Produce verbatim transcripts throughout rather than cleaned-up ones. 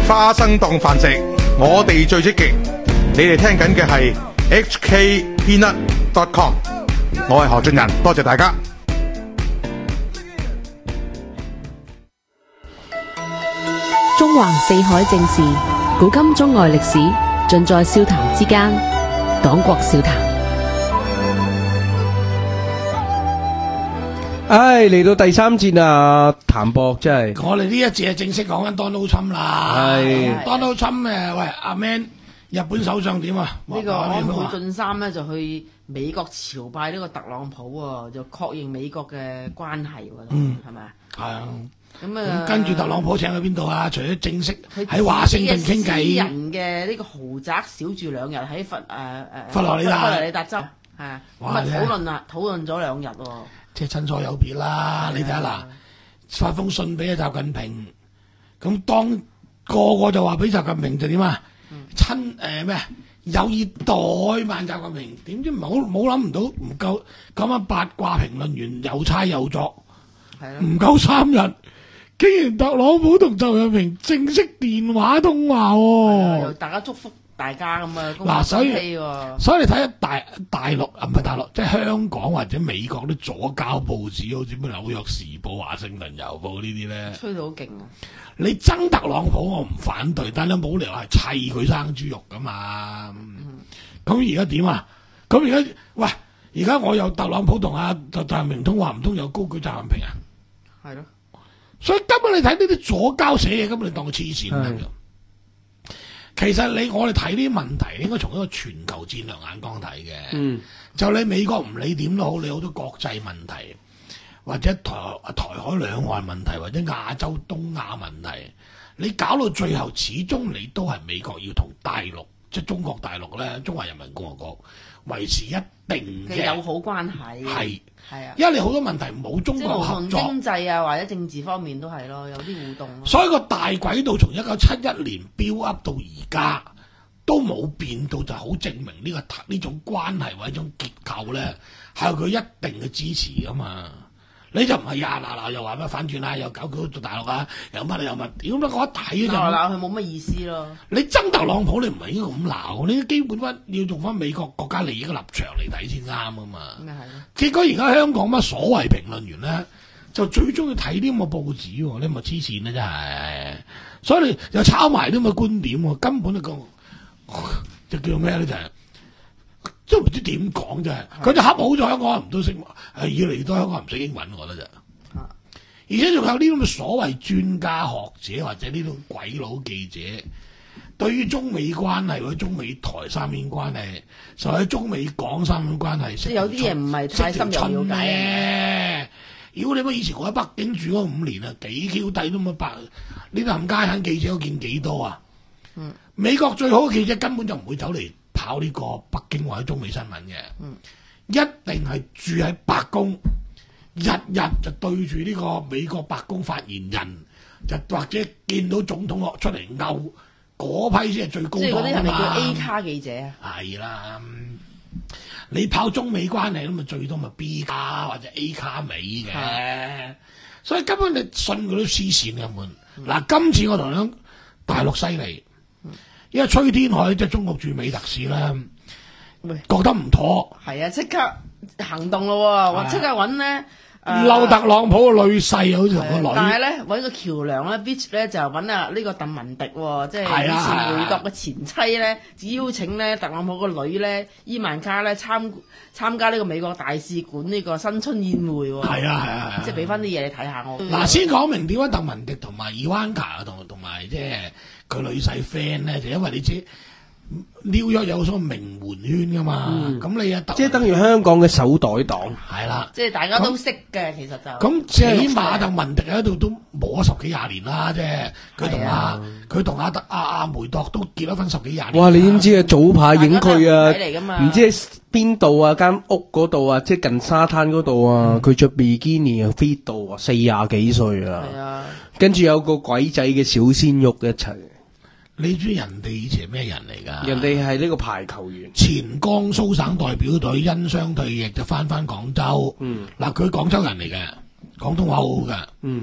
花生當飯食，我哋最積極。你哋聽緊嘅係 H K Peanut dot com， 我係何俊仁，多謝大家。 中橫四海正事，古今中外歷史，盡在笑談之間。黨國笑談。 唉，嚟到第三節啊，譚博真係。 我哋呢一節係正式講緊 Donald Trump 啦。 係 Donald Trump 誒，喂阿 Man，日本首相點啊？ 呢個安倍晉三咧就去美國朝拜呢個特朗普喎，就確認美國嘅關係喎， 嗯， 係咪啊？ 係啊。 咁啊， 跟住特朗普請去邊度啊？除咗正式喺華盛頓傾偈， 私人嘅呢個豪宅小住兩日喺佛誒誒佛羅里達佛羅里達州，係啊，咁啊討論啦，討論咗兩日喎。 即係親疏有別啦，你睇下嗱，發封信俾阿習近平，咁當個個就話俾習近平就點啊？親誒咩有意怠慢習近平，點知冇冇諗唔到唔夠咁樣八卦評論員又猜又作，唔夠三日，竟然特朗普同習近平正式電話通話喎， 又大家祝福大家咁啊！ 嗱，所以所以你睇下大大陸啊，唔係大陸，即係香港或者美國啲左膠報紙，好似咩紐約時報、華盛頓郵報呢啲咧， 吹到好勁啊！ 你憎特朗普，我唔反對，但係你冇理由係砌佢生豬肉噶嘛。咁而家點啊？咁而家喂，而家我有特朗普同阿習近平通話，唔通有高舉習近平啊？ 係咯。所以根本你睇呢啲左膠寫嘢，根本你當佢黐線咁樣。其實你我哋睇呢啲問題，應該從一個全球戰略眼光睇嘅。嗯，就你美國唔理點都好，你好多國際問題，或者台台海兩岸問題，或者亞洲東亞問題，你搞到最後，始終你都係美國要同大陸，即係中國大陸咧，中華人民共和國維持一定嘅友好關係。係係啊， 因為你好多問題冇中國合作， 經濟啊或者政治方面都係咯，有啲互動。 所以個大軌道從一九七一年 build up 到而家都冇變到，就好證明呢、這個呢種關係或者一種結構咧係有佢一定嘅支持噶嘛。你就唔係呀嗱嗱又話乜反轉啊，又搞佢做大陸啊，又乜又乜，屌乜我一睇就鬧鬧佢冇乜意思咯。 你憎特朗普，你唔係應該咁鬧，你基本翻要用翻美國國家利益嘅立場嚟睇先啱啊嘛。咁係咯。結果而家香港乜所謂評論員咧，就最中意睇啲咁嘅報紙喎，你咪黐線啦真係。所以你又抄埋啲咁嘅觀點喎，根本就講就叫咩咧就係。都唔知點講啫，佢就恰好咗香港人唔都識，係越嚟越多香港人唔識英文，我覺得就，而且仲有呢啲咁嘅所謂專家學者或者呢種鬼佬記者，對於中美關係或者中美台三邊關係，甚至中美港三邊關係， 即係有啲嘢唔係太深入了解。 如果你乜以前我喺北京住嗰五年啊，幾 Q 低都冇白，呢啲冚家鏟記者我見幾多啊？嗯，美國最好嘅記者根本就唔會走嚟跑呢個北京或者中美新聞嘅，嗯，一定係住喺白宮，日日就對住呢個美國白宮發言人，就或者見到總統落出嚟勾嗰批先係最高檔。即係嗰啲係咪叫 A 卡記者啊？係啦，你跑中美關係咁咪最多咪 B 卡或者 A 卡美嘅，所以根本你信佢都黐線嘅門。嗱、嗯，今次我同你講大陸犀利。因為崔天凱即係中國駐美特使咧，覺得唔妥，係啊，即刻行動咯喎，我即刻揾咧嬲特朗普個女婿，好似同個女，但係咧揾個橋梁咧 ，Beach 咧就揾啊呢個鄧文迪喎，即係以前美國嘅前妻咧，邀請咧特朗普個女咧伊萬卡咧參參加呢個美國大使館呢個新春宴會喎，係啊係啊係啊，即係俾翻啲嘢你睇下我。嗱，先講明點解鄧文迪同埋伊萬卡同同埋即係。佢女婿 friend 咧，就因為你知紐約有所名媛圈噶嘛，咁、嗯、你啊， 即係等於香港嘅手袋黨， 係啦， 即係大家都識嘅，其實就咁起碼鄧文迪喺度都磨咗十幾廿年啦，即係佢同阿佢同阿德阿阿梅鐸都結咗婚十幾廿年。哇！ 你點知啊？早排影佢啊，唔知喺邊度啊？間屋嗰度啊，即係近沙灘嗰度啊，佢着比基尼啊 fit 到啊，四廿幾歲啊，係啊，跟住有個鬼仔嘅小鮮肉一齊。 你知人哋以前係咩人嚟㗎？ 人哋係呢個排球員， 前江蘇省代表隊因傷退役就翻翻廣州。嗯，嗱佢廣州人嚟嘅，廣東話好好㗎。嗯，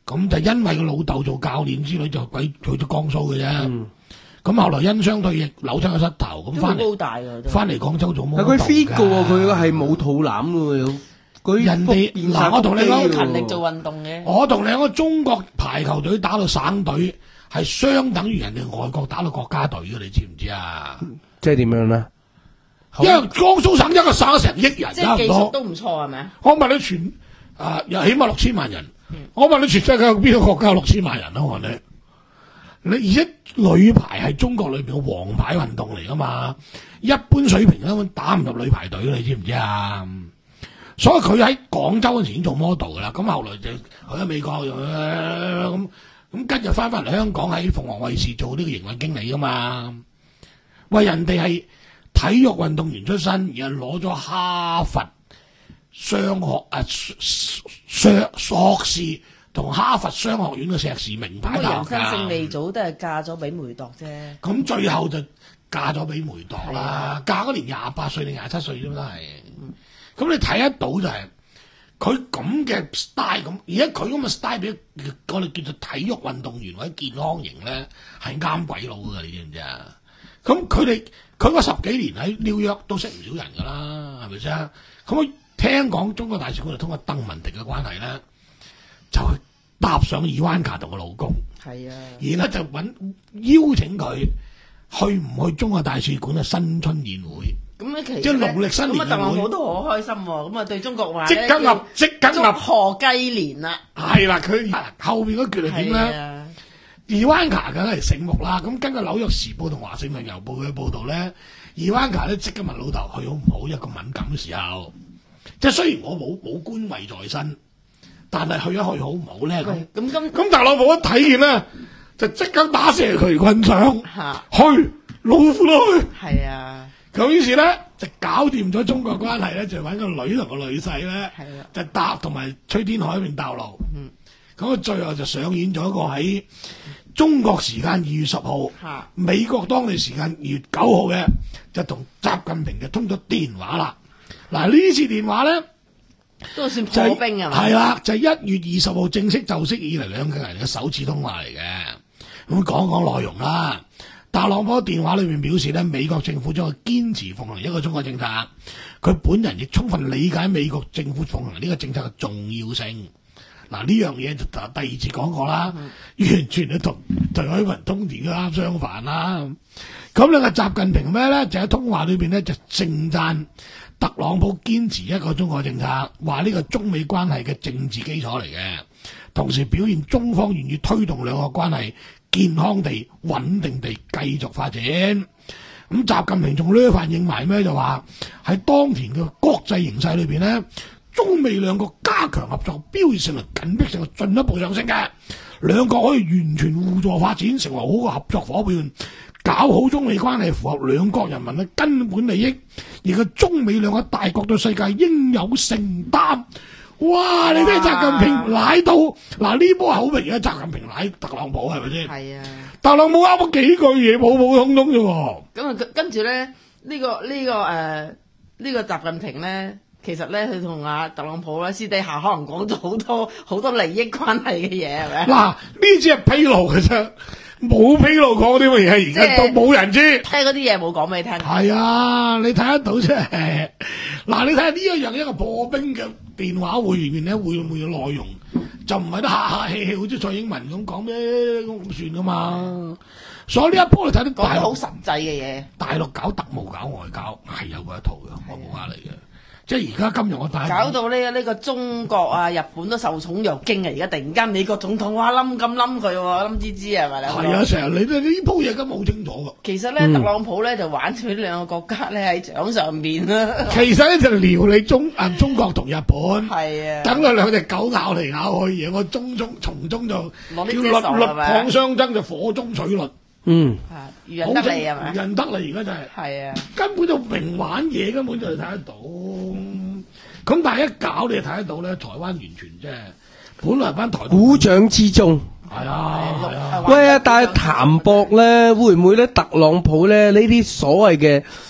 咁就因為個老豆做教練之類，就鬼去咗江蘇嘅啫。咁、嗯、後來因傷退役，扭親個膝頭，咁翻嚟翻嚟廣州做摩。 佢 fit 嘅喎，佢係冇肚腩嘅喎。佢人哋嗱，我同你講， 勤力做運動嘅。 我同你講，中國排球隊打到省隊，係相等於人哋外國打到國家隊嘅，你知唔知啊？ 即係點樣咧？ 因為江蘇省一個省成億人， 即係技術都唔錯係咪？ 我問你全啊，又起碼六千萬人。嗯、我問你全世界邊個國家有六千萬人啊？我問你，你而且女排係中國裏邊嘅王牌運動嚟噶嘛？一般水平根本打唔入女排隊，你知唔知啊？所以佢喺廣州嗰時已經做 model 噶啦，咁後來就去咗美國，咁咁跟住翻翻嚟香港喺鳳凰衛視做呢個營運經理噶嘛。喂，人哋係體育運動員出身，而係攞咗哈佛商學啊碩碩士同哈佛商學院嘅碩士名牌大學。 人生勝利組都係嫁咗俾梅鐸啫。 咁最後就嫁咗俾梅鐸啦，嫁嗰年廿八歲定廿七歲啫嘛都係。咁、嗯、你睇得到就係佢咁嘅 style 咁，而家佢咁嘅 style 俾我哋叫做體育運動員或者健康型咧，係啱鬼佬㗎，你知唔知啊？咁佢哋佢嗰十幾年喺紐約都識唔少人㗎啦，係咪先？咁聽講中國大使館就通過鄧文迪嘅關係咧，就去搭上伊萬卡同個老公，係啊，然後就揾邀請佢去唔去中國大使館嘅新春宴會。 咁咧其實即係農曆新年， 咁啊特朗普都好開心喎，咁啊對中國話即刻立即刻立祝賀雞年啦， 係啦，佢後邊嗰句係點咧？伊萬卡梗係醒目啦，咁根據紐約時報同華盛頓郵報嘅報導咧，伊萬卡咧即刻問老豆去好唔好？一個敏感嘅時候，即係雖然我冇冇官位在身，但係去一去好唔好咧？咁咁咁咁特朗普一睇見咧，就即刻打蛇隨棍上，去老虎咯去，係啊。咁於是咧就搞掂咗中國關係咧，就揾個女同個女婿咧，就搭同埋崔天凱一邊搭路。咁啊，最後就上演咗一個喺中國時間二月十號，美國當地時間二月九號嘅，就同習近平就通咗電話啦。嗱，呢次電話咧都算破冰啊嘛。 係啦，就係一月二十號正式就職以嚟兩個人嘅首次通話嚟嘅。咁講講內容啦。特朗普電話裏面表示咧，美國政府將會堅持奉行一個中國政策，佢本人亦充分理解美國政府奉行呢個政策嘅重要性。嗱，呢樣嘢就第二次講過啦，嗯、完全係同徐海文通電都啱相反啦。咁兩個習近平咩咧？就喺通話裏邊咧就盛讚特朗普堅持一個中國政策，話呢個中美關係嘅政治基礎嚟嘅，同時表現中方願意推動兩個關係健康地、穩定地繼續發展。咁習近平仲呢反應埋咩？就話喺當前嘅國際形勢裏邊咧，中美兩國加強合作，標誌性同緊迫性係進一步上升嘅。兩國可以完全互助發展，成為好嘅合作伙伴，搞好中美關係，符合兩國人民嘅根本利益。而個中美兩個大國對世界應有承擔。哇！你睇習近平奶到嗱呢波口味啊！習近平奶特朗普係咪先？係啊，特朗普啱咗幾句嘢，普普通通啫喎。咁啊， 跟住咧，呢、這個呢、這個誒，呢、呃這個習近平咧，其實咧佢同阿特朗普咧私底下可能講咗好多好多利益關係嘅嘢，係咪？嗱， 呢只係披露嘅啫，冇披露過啲乜嘢，而家都冇人知。 聽嗰啲嘢冇講俾你聽。 係啊，你睇得到啫。嗱，你睇下呢一樣一個破冰嘅電話會裏面咧，會唔會有內容就唔係得客客氣氣，好似蔡英文咁講咩咁算噶嘛？所以呢一波你睇到大陸好實際嘅嘢， 大陸搞特務搞外交係有嗰一套嘅，我冇話你嘅。即係而家今日我大搞到呢呢個中國啊、日本都受寵若驚啊！而家突然間美國總統哇冧咁冧佢喎，冧吱吱係咪咧？ 係啊，成日你呢鋪嘢咁冇清楚㗎。 其實咧，嗯、特朗普咧就玩住呢兩個國家咧喺掌上邊啦。 其實咧就撩你中啊中國同日本， 係啊， 等佢兩隻狗咬嚟咬去，而我中中從中就叫律律抗相爭，就火中取律。嗯， 係愚人得利係咪？ 愚人得利而家就係、是，係啊，根本就明玩嘢，根本就睇得到。咁但係一搞你就睇得到咧，台灣完全即係本來班台鼓掌之中， 係啊，係啊。喂啊，但係譚博咧會唔會咧？特朗普咧呢啲所謂嘅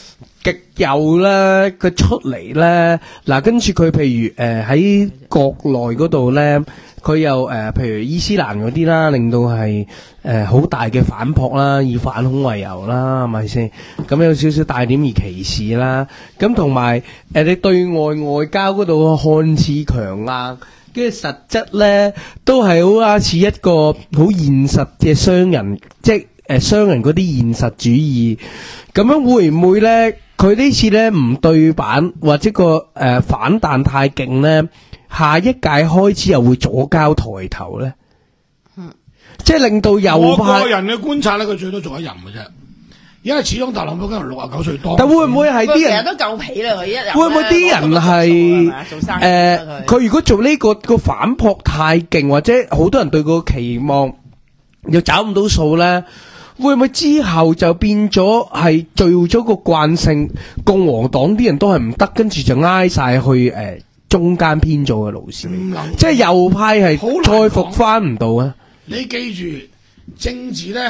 極右咧，佢出嚟咧，嗱跟住佢譬如誒喺、呃、國內嗰度咧，佢又誒、呃、譬如伊斯蘭嗰啲啦，令到係誒好大嘅反撲啦，以反恐為由啦，係咪先？咁有少少帶點而歧視啦，咁同埋誒你對外外交嗰度看似強硬。跟住實質咧，都係好似一個好現實嘅商人，即係誒商人嗰啲現實主義。咁樣會唔會咧？佢呢次咧唔對版，或者個誒、呃、反彈太勁咧，下一屆開始又會左膠抬頭咧？嗯，即係令到右派。 我個人嘅觀察咧，佢最多做一任嘅啫。因為始終特朗普今日六十九歲多， 但會唔會係啲人都夠皮啦？佢一日會唔會啲人係誒？佢如果做呢、這個個反撲太勁，或者好多人對個期望又找唔到數咧，會唔會之後就變咗係做咗個慣性？共和黨啲人都係唔得，跟住就挨晒去誒、呃、中間偏左嘅路線，即係右派係再復翻唔到啊！ 你記住政治咧。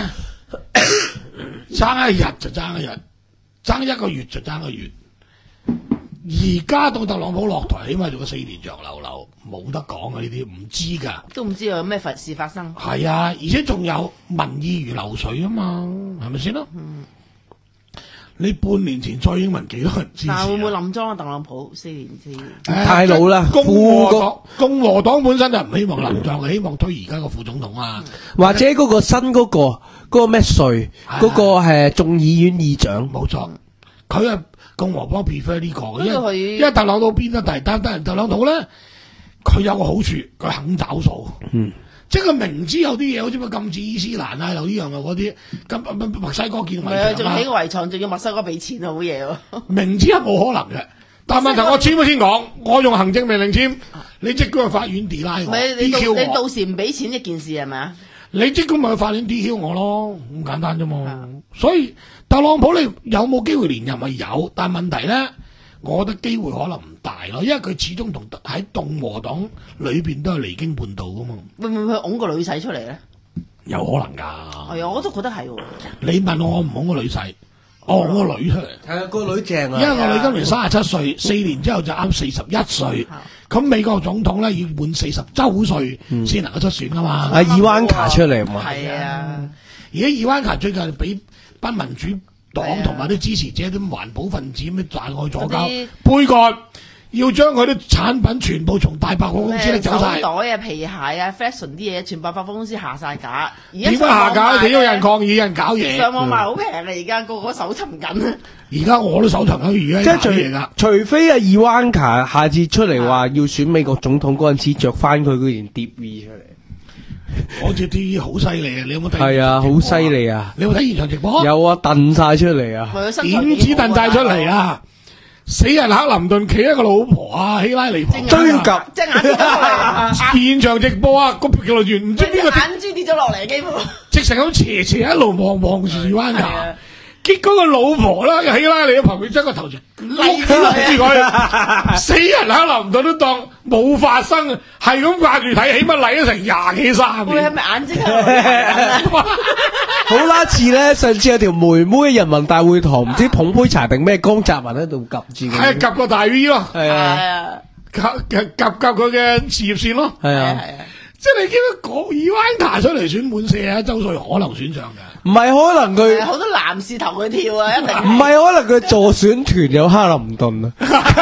爭一日就爭一日，爭一個月就爭一個月。而家到特朗普落台，起碼做個四年着流流，冇得講啊！呢啲唔知噶， 都唔知有咩事發生。 係啊，而且仲有民意如流水啊嘛，係咪先咯？嗯，你半年前蔡英文幾多人支持、啊？ 但會唔會冧莊啊？特朗普四年之前、 呃、太老啦。 共和黨共和黨本身就唔希望冧莊，希望推而家個副總統啊， 或者嗰個新嗰、那個嗰、那個咩稅嗰個係眾議院議長， 冇錯，佢啊共和黨 prefer 呢、這個，因為因為特朗普邊得第單單人特朗普咧，佢有個好處，佢肯找數，嗯。即係佢明知有啲嘢，好似乜禁止伊斯蘭啊，有呢樣啊嗰啲，咁墨西哥建圍牆啊， 仲起個圍牆，仲要墨西哥俾錢啊，好嘢喎！ 明知係冇可能嘅，但問題我簽咗先講，我用行政命令簽，你即管去法院 delay 我 ，D Q 我， 你到時唔俾錢一件事係咪啊？ 你即管咪去法院 D Q 我咯，咁簡單啫嘛。所以特朗普你有冇機會連任咪有，但問題咧，我覺得機會可能唔大咯，因為佢始終同喺共和黨裏邊都係離經叛道噶嘛。 會唔會去拱個女仔出嚟咧？ 有可能㗎。 係啊，我都覺得係喎。 你問我，我唔拱個女仔，我拱個女出嚟。 係啊，個女正啊。 因為個女今年三十七歲，四年之後就啱四十一歲。咁美國總統咧要滿四十週歲先能夠出選㗎嘛。 阿伊萬卡出嚟嘛。 係啊。 而家伊萬卡最近俾班民主黨同埋啲支持者啲環保分子咩大愛左膠杯葛，要將佢啲產品全部從大百貨公司拎走晒。 手袋啊、皮鞋啊、fashion 啲嘢，全部百貨公司下晒架。 點解下架？點解有人抗議？有人搞嘢？ 上網賣好平啊！而家個個搜尋緊。 而家我都搜尋緊，而家即係除除非阿伊萬卡下次出嚟話要選美國總統嗰陣時，着翻佢嗰件 D V 出嚟。 我隻 T V 好犀利啊！你有冇睇？ 係啊，好犀利啊！ 你有冇睇現場直播？ 有啊，燉晒出嚟啊！ 點知燉晒出嚟啊！死人克林頓企一個老婆啊，希拉里追及， 隻眼跌咗落嚟。 現場直播啊，個評論員唔知邊個眼珠跌咗落嚟，幾乎直成咁斜斜一路望望住灣牙。結果個老婆啦，希拉里喺旁邊將個頭住笠住佢，死人克林頓都當冇發生，係咁掛住睇，起碼嚟咗成廿幾三年。 佢係咪眼睛啊？ 好啦，次咧，上次有條妹妹人民大會堂唔知捧杯茶定咩，江澤民喺度及住佢， 係及個大 V 咯， 係啊， 及及及佢嘅事業線咯， 係啊， 即係你見到講伊萬卡出嚟選滿四十一周歲，可能選上嘅。 唔係可能佢好多男士投佢跳啊，一定唔係可能佢助選團有克林頓啊。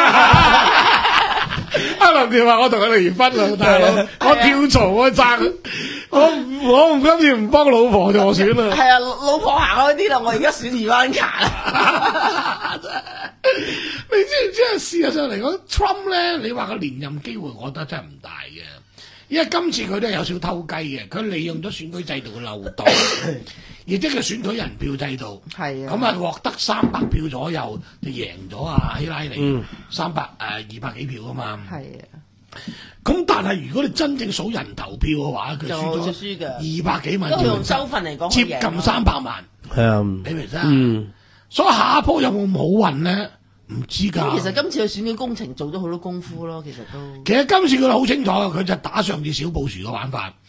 克林頓話我同佢離婚啦，大佬，我跳槽我爭，我我唔今次唔幫老婆助選啦。 係啊，老婆行開啲啦，我而家選伊萬卡啦。 你知唔知啊？事實上嚟講 ，Trump 咧，你話佢連任機會，我覺得真係唔大嘅。因為今次佢都係有少偷雞嘅，佢利用咗選舉制度嘅漏洞，亦即係選舉人票制度， 係啊， 咁啊獲得三百票左右就贏咗啊希拉里三百誒二百幾票啊嘛， 係啊， 咁但係如果你真正數人投票嘅話，佢輸咗輸嘅二百幾萬， 都用州份嚟講， 接近三百萬， 係啊， 你明唔明啊？所以下一鋪有冇好運咧？唔知㗎。 其實今次嘅選舉工程做咗好多功夫咯，其實都。 其實今次佢好清楚，佢就打上次小布殊嘅玩法，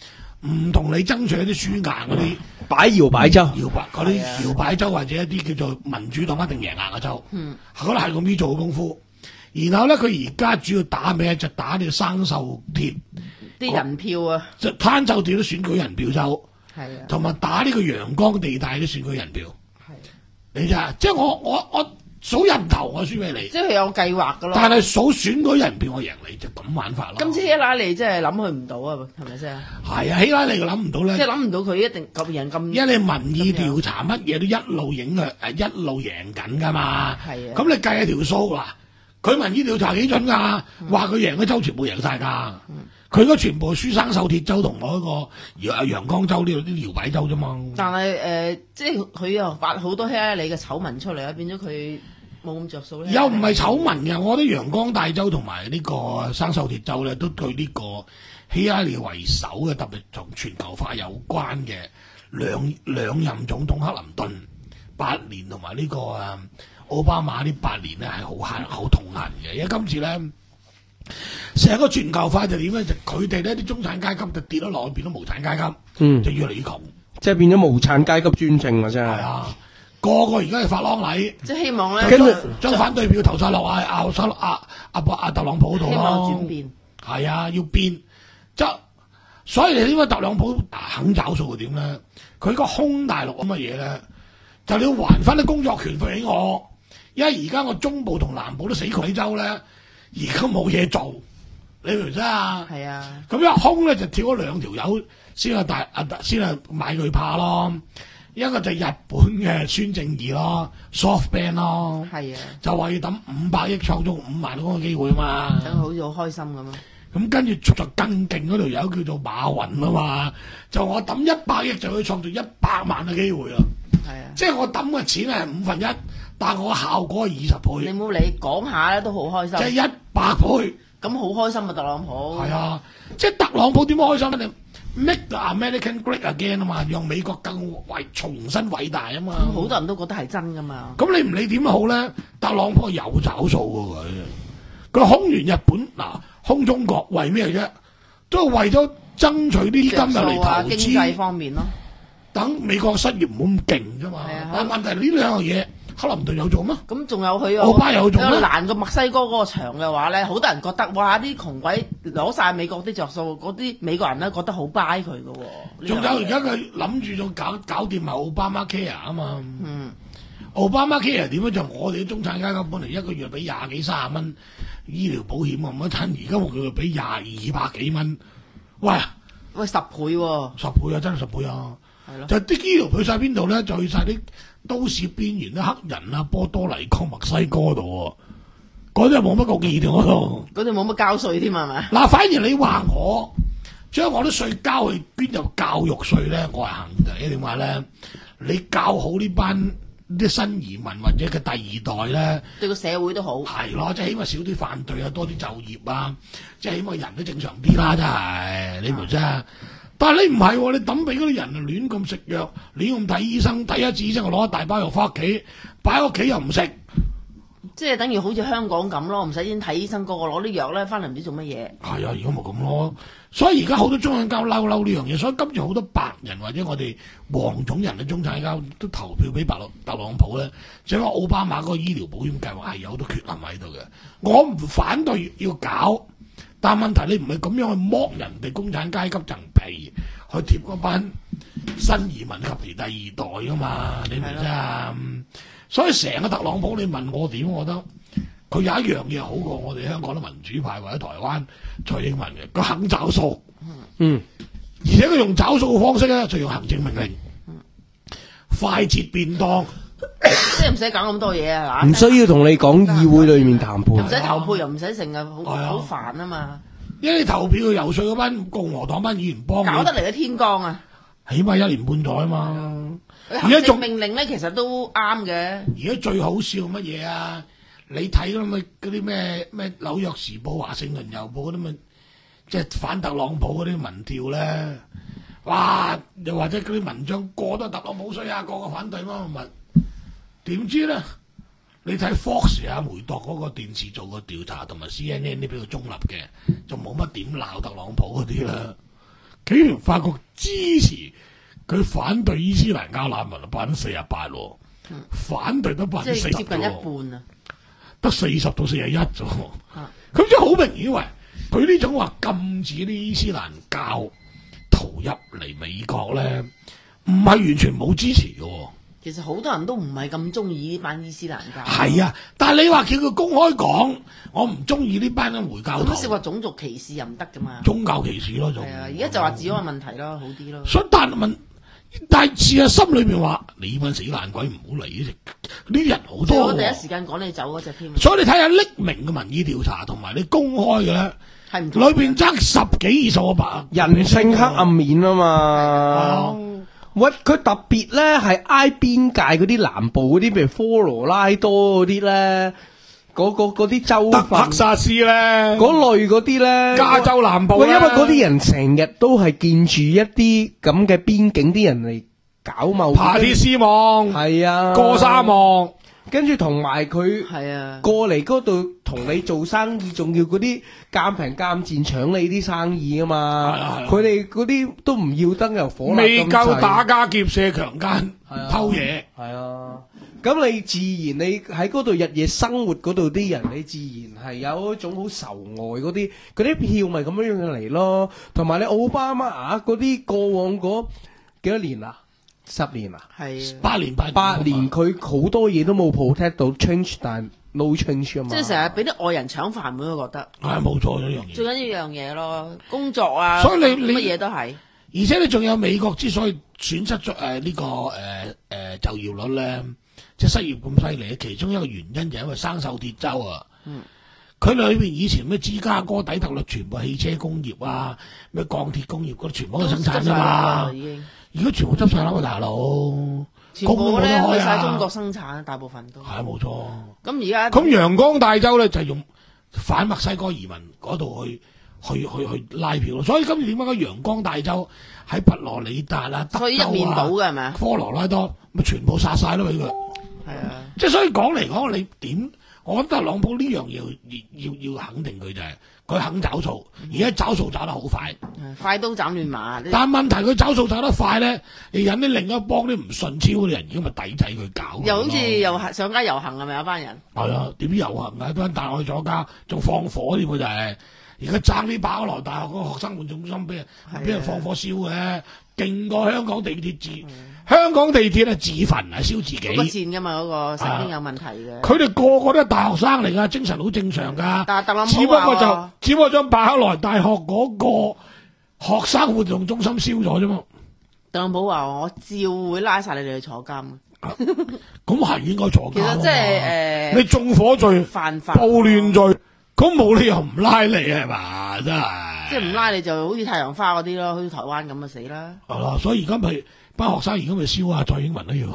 唔同你爭取一啲輸硬嗰啲擺搖擺州， 搖擺嗰啲搖擺州或者一啲叫做民主黨一定贏硬嘅州，嗯，嗰度係咁樣做嘅功夫。然後咧，佢而家主要打咩？就打呢個生鏽鐵啲人票啊， 就攤鏽鐵都選舉人票州， 係啊， 同埋打呢個陽光地帶都選舉人票， 係你咋？即係我我我數人頭我輸俾你， 即係佢有計劃噶咯。 但係數選舉人票我贏你，就咁玩法咯。 今次希拉里真係諗佢唔到啊，係咪先？ 係啊，希拉里佢諗唔到咧， 即係諗唔到佢一定咁贏咁。 因為你民意調查乜嘢都一路影響誒，一路贏緊噶嘛。係啊，咁你計下條數嗱。佢民意調查幾準㗎？話佢贏嘅州全部贏晒㗎。佢嗰全部輸生鏽鐵州同我嗰個陽陽光州呢度啲搖擺州啫嘛。但係誒、呃，即係佢又發好多希拉里嘅醜聞出嚟啊，變咗佢冇咁着數咧。又唔係醜聞嘅，我覺得陽光大州同埋呢個生鏽鐵州咧，都對呢個希拉里為首嘅，特別同全球化有關嘅兩兩任總統克林頓八年同埋呢個啊。奧巴馬呢八年咧係好恨好痛恨嘅，因為今次咧成個全球化就點咧？就佢哋呢啲中產階級就跌咗落去，變咗無產階級，嗯，就越嚟越窮，即係變咗無產階級專政啊！真係，係啊，個個而家係發狼禮，即係希望咧，跟住將反對票投晒落阿阿阿阿阿特朗普度咯，希望轉變，係啊，要變，即所以你點解特朗普肯找數係點咧？佢個空大陸咁嘅嘢咧，就你要還翻啲工作權俾我。因為而家我中部同南部都死鬼州咧，而家冇嘢做，你明唔明啊？係啊，咁一空咧就跳咗兩條友先係大啊，先係買佢怕咯。一個就係日本嘅孫正義咯 ，SoftBank 咯，係啊，就話要抌五百億創造五萬嗰個機會啊嘛，等好似好開心咁啊。咁跟住就更勁嗰條友叫做馬雲啊嘛，就我抌一百億就可以創造一百萬嘅機會啊。係啊，即係我抌嘅錢係五分一。但係我效果係二十倍，你冇理講下咧都好開心，即係一百倍，咁好開心啊！特朗普係啊，即係特朗普點樣開心咧？你 make the American great again 啊嘛，讓美國更偉重新偉大啊嘛，好多人都覺得係真噶嘛。咁你唔理點好咧，特朗普有找數㗎佢，佢空完日本嗱，空中國為咩啫？都係為咗爭取啲金入嚟投資，經濟方面咯。等美國失業唔好咁勁啫嘛。但係問題呢兩樣嘢。克林頓有做咩？咁仲有佢奧巴有做咩？攔個墨西哥嗰個場嘅話咧，好多人覺得哇！啲窮鬼攞晒美國啲着數，嗰啲美國人咧覺得好 buy 佢嘅喎。仲有而家佢諗住咗搞搞掂埋奧巴馬 care 啊嘛。嗯，奧巴馬 care 點樣就我哋啲中產階級本嚟一個月俾廿幾三十蚊醫療保險啊，咁一陣而家我佢俾廿二百幾蚊，喂喂十倍喎、啊！十倍啊，真係十倍啊！係咯，就啲醫療去晒邊度咧？就去晒啲都市邊緣啲黑人啊，波多黎各、墨西哥度，嗰啲冇乜國義嘅嗰度，嗰啲冇乜交稅添係咪？嗱，反而你話我將我啲稅交去邊入教育稅咧，我係肯嘅。點解咧？你教好呢班啲新移民或者嘅第二代咧，對個社會都好。係咯，即係起碼少啲犯罪啊，多啲就業啊，即係起碼人都正常啲啦，真係你明唔明？但係你唔係喎，你抌俾嗰啲人啊亂咁食藥，亂咁睇醫生，睇一次醫生我攞一大包藥翻屋企，擺喺屋企又唔食，即係等於好似香港咁咯，唔使先睇醫生，個個攞啲藥咧翻嚟唔知做乜嘢。係啊，而家冇咁咯，所以而家好多中產階級嬲嬲呢樣嘢，所以今次好多白人或者我哋黃種人嘅中產階級都投票俾白特特朗普咧，就因為奧巴馬嗰個醫療保險計劃係有好多缺陷喺度嘅，我唔反對要搞。但問題你唔係咁樣去剝人哋中產階級層皮，去貼嗰班新移民及其第二代噶嘛？你明唔明啊？所以成個特朗普，你問我點，我覺得佢有一樣嘢好過我哋香港啲民主派或者台灣蔡英文嘅，佢肯找數，嗯，而且佢用找數嘅方式咧，就用行政命令，嗯、快捷便當。即係唔使搞咁多嘢啊！唔需要同你講議會裏面談判，唔使投票又唔使成日好好煩啊嘛！因為你投票游說嗰班共和黨班議員幫搞得嚟嘅天光啊！起碼一年半載啊嘛！而家仲命令咧，其實都啱嘅。而家最好笑乜嘢啊？你睇咁嘅嗰啲咩咩紐約時報、華盛頓郵報嗰啲咪即係反特朗普嗰啲民調咧？哇！又或者嗰啲文章過得特朗普衰啊，個個反對乜乜乜。點知咧？你睇 Fox 啊、梅鐸嗰個電視做個調查，同埋 C N N 呢比較中立嘅，就冇乜點鬧特朗普嗰啲啦。 竟然發覺支持佢反對伊斯蘭教難民啊，百分之四十八喎，反對得百分之四十， 即係接近一半啊， 得四十到四十一啫。咁即係好明顯，喂，佢呢種話禁止啲伊斯蘭教徒入嚟美國咧，唔係完全冇支持嘅。 其實好多人都唔係咁中意呢班伊斯蘭教。 係啊，但係你話叫佢公開講，我唔中意呢班回教徒。 咁涉話種族歧視又唔得噶嘛？ 宗教歧視咯，就係啊，而家就話治安問題咯，好啲咯。 所以但問，但係事實心裏邊話，你班死爛鬼唔好嚟呢啲人好多。 我第一時間趕你走嗰隻添。 所以你睇下匿名嘅民意調查同埋你公開嘅咧， 係唔裏邊爭十幾二十個百。 人性黑暗面啊嘛。喂，佢特別咧係挨邊界嗰啲南部嗰啲，譬如科羅拉多嗰啲咧，嗰個嗰啲州份， 德克薩斯咧， 嗰類嗰啲咧， 加州南部。 喂，因為嗰啲人成日都係見住一啲咁嘅邊境啲人嚟搞貿易， 爬鐵絲網， 係啊， 過沙漠。 跟住同埋佢係啊， 過嚟嗰度同你做生意，仲要嗰啲監平監賤搶你啲生意啊嘛！佢哋嗰啲都唔要燈油火蠟， 未夠打家劫舍強姦偷嘢。 係啊，咁你自然你喺嗰度日夜生活嗰度啲人，你自然係有一種好仇外嗰啲，嗰啲票咪咁樣樣嚟咯。同埋你奧巴馬啊嗰啲過往嗰幾多年啊？十年啊， 係八年八年， 八年佢好多嘢都冇 protect 到 change， 但 no change 啊嘛。 即係成日俾啲外人搶飯碗，我覺得係冇錯呢樣嘢。 最緊要樣嘢咯，工作啊， 所以你你乜嘢都係。 而且你仲有美國之所以損失咗誒呢個誒誒、呃、就業率咧，即係失業咁犀利，其中一個原因就係因為生鏽鐵州啊。嗯。佢裏邊以前咩芝加哥底特律全部汽車工業啊，咩鋼鐵工業嗰啲全部都生產㗎嘛。已經。而家全部執晒啦，大佬， 全部咧去晒中國生產，大部分都係冇錯。 咁而家咁陽光大州咧就係、是、用反墨西哥移民嗰度去去去去拉票咯。所以今次點解個陽光大州喺佛羅里達啊、德州啊、 一面倒嘅係咪啊？ 科羅拉多咪全部殺晒咯俾佢。係啊，即係所以講嚟講，你點？我覺得特朗普呢樣嘢要要要肯定佢就係、是。佢肯找數，而家找數找得好快， 快刀斬亂麻。 但問題佢找數找得快咧，你引啲另一幫啲唔順超嗰啲人，而家咪抵制佢搞。 又好似又上街遊行係咪有班人？ 係啊，點遊行啊？班大愛咗家，仲放火添喎就係。而家爭啲巴羅大學嗰個學生會中心俾人俾人放火燒嘅，勁過香港地鐵自香港地鐵係自焚啊，燒自己。 嗰個線㗎嘛，嗰、嗰個神經有問題嘅。 佢哋個個都係大學生嚟㗎，精神好正常㗎。 但係特朗普只不過就只不過將伯克萊大學嗰個學生活動中心燒咗啫嘛。 特朗普話：我照會拉晒你哋去坐監。 咁係應該坐監。 其實即係誒， 你縱火罪、 犯法、 暴亂罪。咁冇理由唔拉你係嘛？真係， 即係唔拉你就好似太陽花嗰啲咯，好似台灣咁啊死啦！ 係啦，所以而家咪班學生而家咪燒啊蔡英文都要，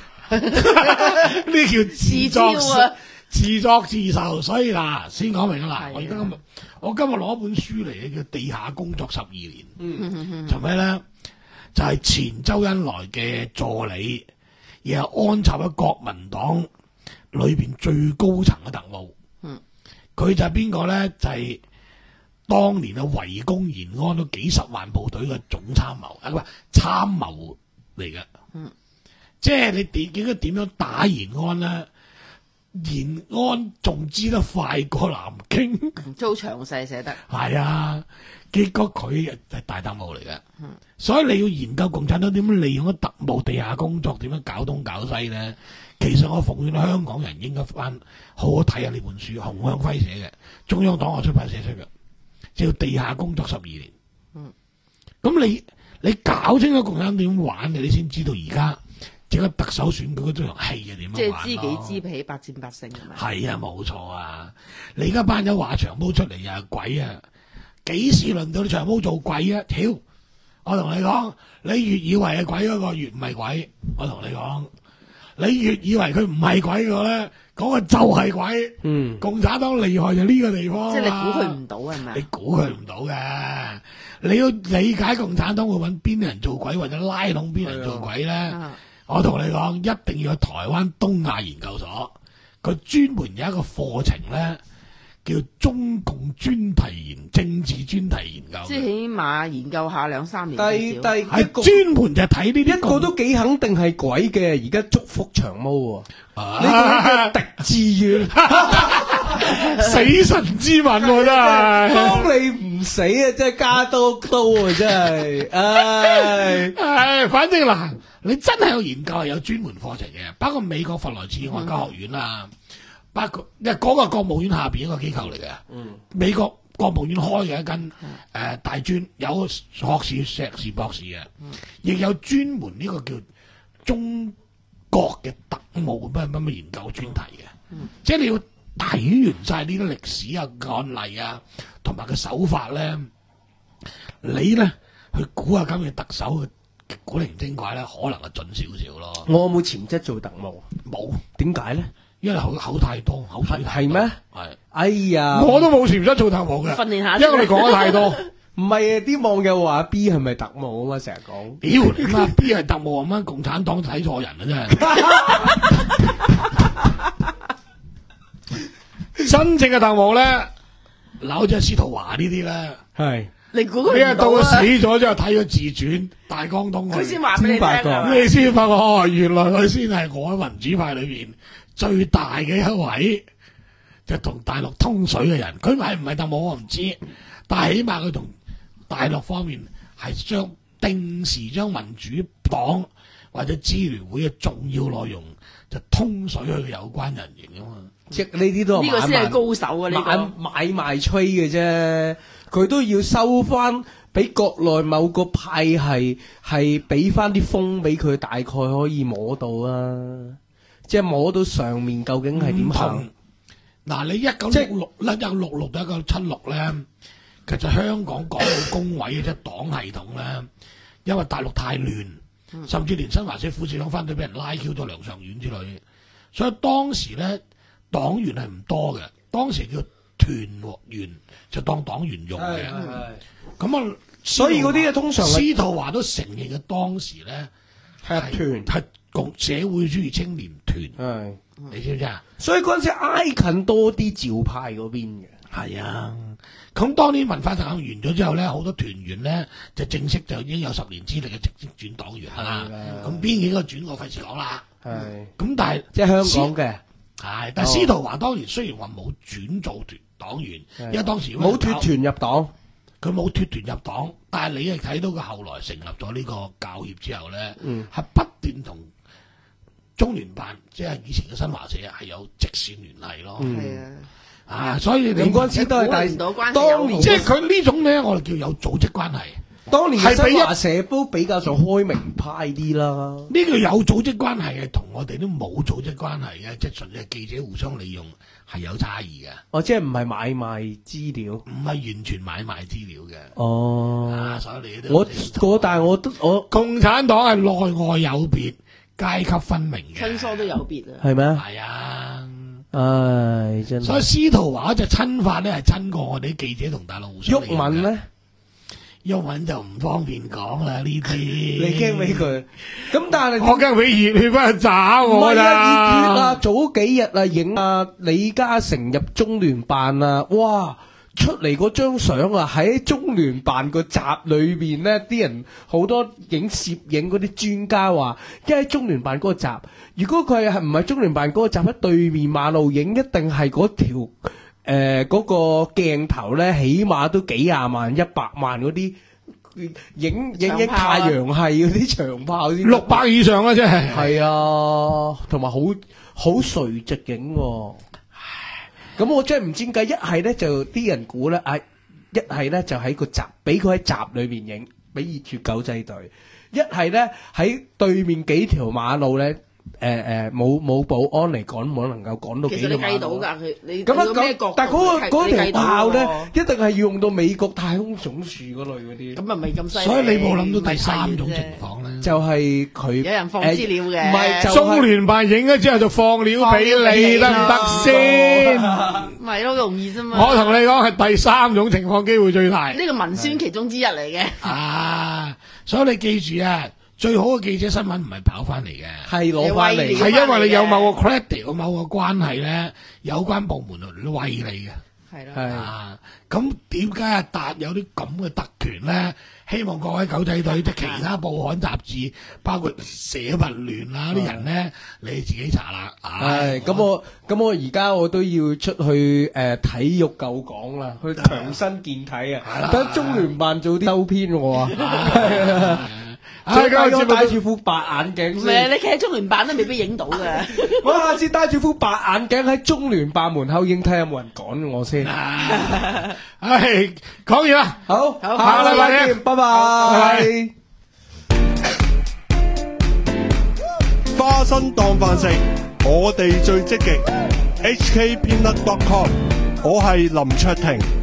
呢叫自作啊，自作自受。所以嗱，先講明啦。我而家今日我今日攞本書嚟嘅叫《地下工作十二年》，嗯，就咩咧？就係、是、前周恩來嘅助理，然後安插喺國民黨裏邊最高層嘅特務。佢就係邊個咧？就係、是、當年嘅圍攻延安都幾十萬部隊嘅總參謀，啊唔係參謀嚟嘅。嗯，即係你點應該點樣打延安咧？延安仲知得快過南京， 都好詳細寫得。 係啊，結果佢係大特務嚟嘅。嗯，所以你要研究共產黨點樣利用咗特務地下工作，點樣搞東搞西咧？其實我奉勸香港人應該翻好好睇下呢本書，洪向輝寫嘅，中央黨學出版社出嘅，叫《地下工作十二年》。嗯，咁你你搞清楚共產黨點玩嘅，你先知道而家整個特首選舉嗰種戲係點樣玩咯。 即係知己知彼，百戰百勝係咪？ 係啊，冇錯啊！你而家班友話長毛出嚟又係鬼啊！幾時輪到你長毛做鬼啊？屌！我同你講，你越以為係鬼嗰個越唔係鬼。我同你講。你越以為佢唔係鬼嘅咧，嗰、嗰個就係鬼。嗯，共產黨厲害就呢個地方。 即係你估佢唔到係咪？ 你估佢唔到嘅，你要理解共產黨會揾邊啲人做鬼，或者拉攏邊人做鬼咧。啊、我同你講，一定要去台灣東亞研究所，佢專門有一個課程咧， 叫中共專題研政治專題研究， 即係起碼研究下兩三年但至少。 但係專門就睇呢啲一個都幾肯定係鬼嘅，而家祝福長毛喎， 啊呢個狄志遠， 死神之吻喎真係， 當你唔死啊，真係加多刀啊，真係，唉， 唉，反正嗱，你真係有研究係有專門課程嘅，包括美國弗萊茨外交學院啦。嗯包括，因為嗰個國務院下邊一個機構嚟嘅，嗯、美國國務院開嘅一間誒、呃、大專，有學士、碩士、博士嘅，亦、嗯、有專門呢個叫中國嘅特務乜乜乜研究專題嘅，嗯、即係你要睇完晒呢啲歷史啊、案例啊，同埋個手法咧，你咧去估下今日特首嘅古靈精怪咧，可能係準少少咯。 我有冇潛質做特務？ 冇， 點解咧？ 因為口口太多，口水太多。係咩？係。 哎呀， 我都冇潛質做特務嘅。 訓練下。 因為我哋講得太多。 唔係啊，啲網友話 B 係咪特務啊嘛？成日講。 屌你媽 B 係特務咁樣，共產黨睇錯人啊真係。真正嘅特務咧，嗱好似司徒華呢啲咧，係。 你估佢？ 你係到佢死咗之後睇咗自傳大江東， 佢先話俾你聽啊！ 你先發覺哦，原來佢先係我民主派裏邊最大嘅一位，就同大陸通水嘅人。佢係唔係特務我唔知，但係起碼佢同大陸方面係將定時將民主黨或者支聯會嘅重要內容就通水去嘅有關人員啊嘛。 即係呢啲都係呢個先係高手啊！呢個買賣吹嘅啫，佢都要收翻俾國內某個派系係俾翻啲風俾佢，大概可以摸到啊！即係摸到上面究竟係點行？ 嗱，你一九六六咧，一九六六到一九七六咧，其實香港港澳工委嘅即係黨系統咧，因為大陸太亂，甚至連新華社副社長翻到俾人拉 Q 咗梁尚遠之類，所以當時咧。黨員係唔多嘅，當時叫團員就當黨員用嘅。咁啊， 所以嗰啲啊通常司徒華都承認嘅當時咧係團係共社會主義青年團。係你知唔知啊？ 所以嗰陣時挨近多啲趙派嗰邊嘅。 係啊，咁當年文化大革命完咗之後咧，好多團員咧就正式就已經有十年資歷嘅直接轉黨員啦。咁邊幾個轉我費事講啦。係咁，但係即係香港嘅。 係，但係司徒華當年雖然話冇轉做團黨員，因為當時冇脱團入黨， 佢冇脱團入黨，但係你係睇到佢後來成立咗呢個教協之後咧，係、嗯、不斷同中聯辦，即係以前嘅新華社係有直線聯繫咯。係、嗯、啊，啊，所以你嗰陣時都係大當年，即係佢呢種咧，我哋叫有組織關係。 當年新華社都比較上開明派啲啦。 呢個有組織關係嘅，同我哋都冇組織關係嘅，即係純粹記者互相利用，係有差異嘅。 哦，即係唔係買賣資料， 唔係完全買賣資料嘅。 哦， 啊，所以你都我我但係我都我共產黨係內外有別，階級分明嘅， 親疏都有別啊。 係咩？ 係啊， 唉，真係。 所以司徒華就親法咧，係親過我哋啲記者同大陸互相利用嘅。 毓民咧？ 毓民就唔方便講啦，呢啲你驚俾佢？咁但係我驚俾熱血翻去炸我咋？ 唔係啊，熱血啊！早幾日啊，影啊李嘉誠入中聯辦啊，哇！出嚟嗰張相啊，喺中聯辦個閘裏邊咧，啲人好多影攝影嗰啲專家話，因為中聯辦嗰個閘，如果佢係唔係中聯辦嗰個閘喺對面馬路影，一定係嗰條。誒，嗰、呃那個鏡頭咧，起碼都幾廿萬、一百萬嗰啲影影影太陽系嗰啲長炮先， 六百以上啊，真係。 係啊，同埋好好垂直影、啊。咁我真係唔知點解，一係咧就啲人估咧，啊，一係咧就喺個閘，俾佢喺閘裏邊影，俾熱血狗仔隊；一係咧喺對面幾條馬路咧。誒誒，冇冇保安嚟趕，冇能夠趕到幾多馬路。其實你計到㗎，佢你咁樣咩角度？但係嗰個嗰條炮咧，一定係要用到美國太空總署嗰類嗰啲。咁啊，未咁犀利。所以你冇諗到第三種情況咧，就係佢有人放資料嘅，唔係中聯辦影咗之後就放料俾你得唔得先？ 咪咯，容易啫嘛。 我同你講係第三種情況機會最大。 呢個文宣其中之一嚟嘅。 啊，所以你記住啊。最好嘅記者新聞唔係跑翻嚟嘅， 係攞翻嚟， 係因為你有某個 credit，有某個關係咧，有關部門嚟餵你嘅。 係啦。 係啊，咁點解阿達有啲咁嘅特權咧？希望各位狗仔隊即係其他報刊雜誌，包括社物聯啊啲人咧，你自己查啦。 係咁我咁我而家我都要出去誒體育舊港啦，去強身健體啊！等中聯辦做啲周篇我啊，最緊要戴住副白眼鏡唔先。 係，你企喺中聯辦都未必影到嘅。 我下次戴住副白眼鏡喺中聯辦門口影，睇下有冇人趕我先。 唉，講完啦， 好， 好下個禮拜見，拜拜。 花生當飯食，我哋最積極。H K Peanut dot com， 我係林卓廷。